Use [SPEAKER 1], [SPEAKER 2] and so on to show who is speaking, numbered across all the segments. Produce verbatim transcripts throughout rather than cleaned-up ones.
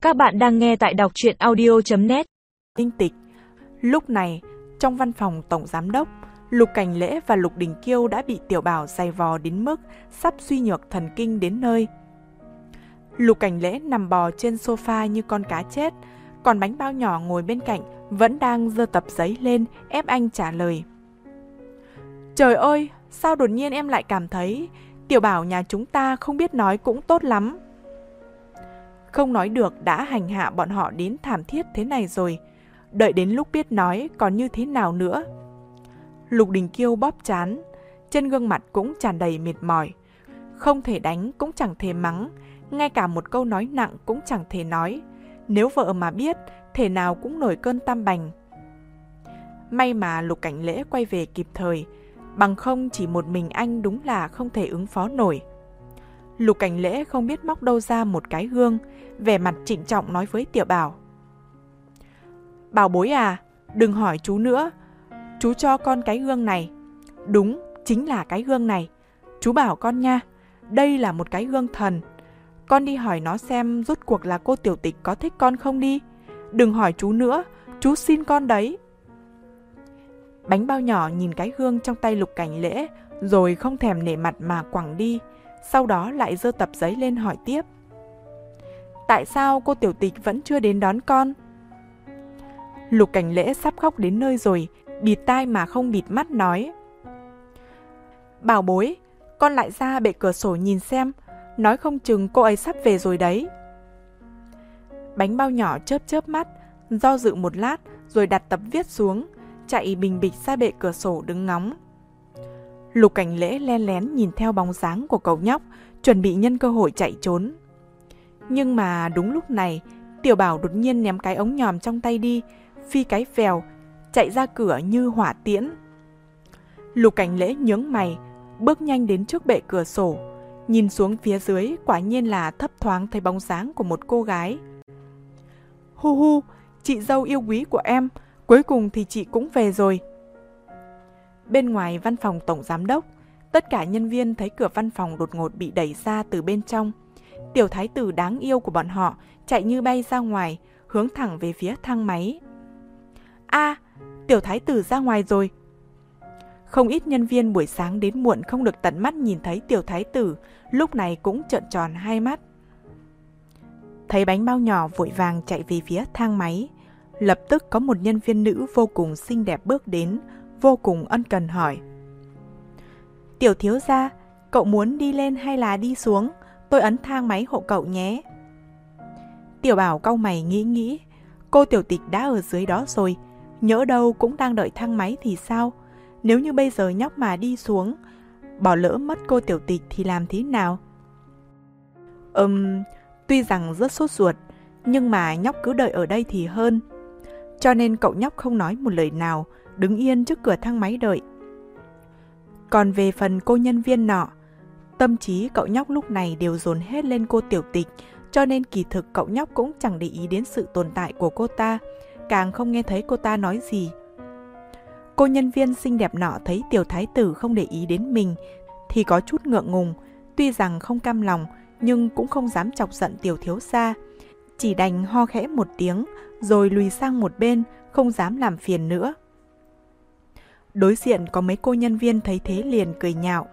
[SPEAKER 1] Các bạn đang nghe tại đọc truyện audio chấm net.
[SPEAKER 2] Linh tịch. Lúc này, trong văn phòng tổng giám đốc, Lục Cảnh Lễ và Lục Đình Kiêu đã bị Tiểu Bảo giày vò đến mức sắp suy nhược thần kinh đến nơi. Lục Cảnh Lễ nằm bò trên sofa như con cá chết, còn Bánh Bao Nhỏ ngồi bên cạnh vẫn đang giơ tập giấy lên ép anh trả lời. Trời ơi, sao đột nhiên em lại cảm thấy Tiểu Bảo nhà chúng ta không biết nói cũng tốt lắm. Không nói được đã hành hạ bọn họ đến thảm thiết thế này rồi, đợi đến lúc biết nói còn như thế nào nữa. Lục Đình Kiêu bóp trán, trên gương mặt cũng tràn đầy mệt mỏi. Không thể đánh cũng chẳng thể mắng, ngay cả một câu nói nặng cũng chẳng thể nói. Nếu vợ mà biết, thể nào cũng nổi cơn tam bành. May mà Lục Cảnh Lễ quay về kịp thời, bằng không chỉ một mình anh đúng là không thể ứng phó nổi. Lục Cảnh Lễ không biết móc đâu ra một cái gương, vẻ mặt trịnh trọng nói với Tiểu Bảo. Bảo bối à, đừng hỏi chú nữa, chú cho con cái gương này. Đúng, chính là cái gương này. Chú bảo con nha, đây là một cái gương thần. Con đi hỏi nó xem rốt cuộc là cô tiểu tịch có thích con không đi. Đừng hỏi chú nữa, chú xin con đấy. Bánh Bao Nhỏ nhìn cái gương trong tay Lục Cảnh Lễ, rồi không thèm nể mặt mà quẳng đi. Sau đó lại giơ tập giấy lên hỏi tiếp. Tại sao cô tiểu tịch vẫn chưa đến đón con? Lục Cảnh Lễ sắp khóc đến nơi rồi, bịt tai mà không bịt mắt nói. Bảo bối, con lại ra bệ cửa sổ nhìn xem, nói không chừng cô ấy sắp về rồi đấy. Bánh Bao Nhỏ chớp chớp mắt, do dự một lát rồi đặt tập viết xuống, chạy bình bịch ra bệ cửa sổ đứng ngóng. Lục Cảnh Lễ len lén nhìn theo bóng dáng của cậu nhóc, chuẩn bị nhân cơ hội chạy trốn. Nhưng mà đúng lúc này, Tiểu Bảo đột nhiên ném cái ống nhòm trong tay đi, phi cái vèo, chạy ra cửa như hỏa tiễn. Lục Cảnh Lễ nhướng mày, bước nhanh đến trước bệ cửa sổ, nhìn xuống phía dưới quả nhiên là thấp thoáng thấy bóng dáng của một cô gái. Hu hu, chị dâu yêu quý của em, cuối cùng thì chị cũng về rồi. Bên ngoài văn phòng tổng giám đốc, tất cả nhân viên thấy cửa văn phòng đột ngột bị đẩy ra từ bên trong. Tiểu thái tử đáng yêu của bọn họ chạy như bay ra ngoài, hướng thẳng về phía thang máy. A, à, tiểu thái tử ra ngoài rồi. Không ít nhân viên buổi sáng đến muộn không được tận mắt nhìn thấy tiểu thái tử, lúc này cũng trợn tròn hai mắt. Thấy Bánh Bao Nhỏ vội vàng chạy về phía thang máy, lập tức có một nhân viên nữ vô cùng xinh đẹp bước đến, vô cùng ân cần hỏi. Tiểu thiếu gia, cậu muốn đi lên hay là đi xuống? Tôi ấn thang máy hộ cậu nhé. Tiểu Bảo cau mày nghĩ nghĩ, cô tiểu tịch đã ở dưới đó rồi, nhỡ đâu cũng đang đợi thang máy thì sao? Nếu như bây giờ nhóc mà đi xuống, bỏ lỡ mất cô tiểu tịch thì làm thế nào? Ừm, tuy rằng rất sốt ruột, nhưng mà nhóc cứ đợi ở đây thì hơn. Cho nên cậu nhóc không nói một lời nào, đứng yên trước cửa thang máy đợi. Còn về phần cô nhân viên nọ, tâm trí cậu nhóc lúc này đều dồn hết lên cô tiểu tịch, cho nên kỳ thực cậu nhóc cũng chẳng để ý đến sự tồn tại của cô ta, càng không nghe thấy cô ta nói gì. Cô nhân viên xinh đẹp nọ thấy tiểu thái tử không để ý đến mình thì có chút ngượng ngùng, tuy rằng không cam lòng nhưng cũng không dám chọc giận tiểu thiếu gia, chỉ đành ho khẽ một tiếng rồi lùi sang một bên, không dám làm phiền nữa. Đối diện có mấy cô nhân viên thấy thế liền cười nhạo.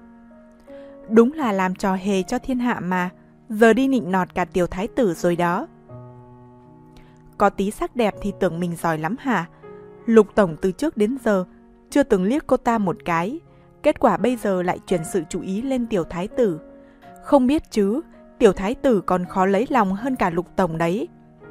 [SPEAKER 2] Đúng là làm trò hề cho thiên hạ mà, giờ đi nịnh nọt cả tiểu thái tử rồi đó. Có tí sắc đẹp thì tưởng mình giỏi lắm hả? Lục tổng từ trước đến giờ chưa từng liếc cô ta một cái, kết quả bây giờ lại chuyển sự chú ý lên tiểu thái tử. Không biết chứ, tiểu thái tử còn khó lấy lòng hơn cả Lục tổng đấy.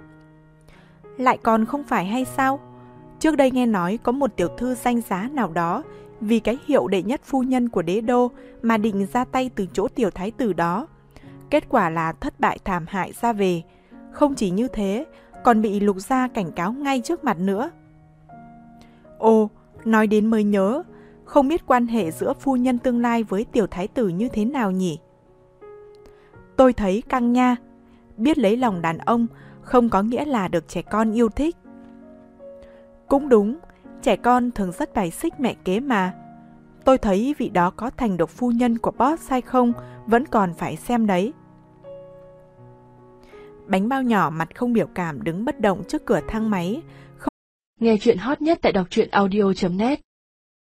[SPEAKER 2] Lại còn không phải hay sao? Trước đây nghe nói có một tiểu thư danh giá nào đó vì cái hiệu đệ nhất phu nhân của đế đô mà định ra tay từ chỗ tiểu thái tử đó. Kết quả là thất bại thảm hại ra về. Không chỉ như thế, còn bị Lục gia cảnh cáo ngay trước mặt nữa. Ồ, nói đến mới nhớ, không biết quan hệ giữa phu nhân tương lai với tiểu thái tử như thế nào nhỉ? Tôi thấy căng nha, biết lấy lòng đàn ông không có nghĩa là được trẻ con yêu thích. Cũng đúng, trẻ con thường rất bài xích mẹ kế mà. Tôi thấy vị đó có thành được phu nhân của boss hay không vẫn còn phải xem đấy. Bánh bao nhỏ mặt không biểu cảm đứng bất động trước cửa thang máy.
[SPEAKER 3] Nghe chuyện hot nhất tại đọc truyện audio chấm net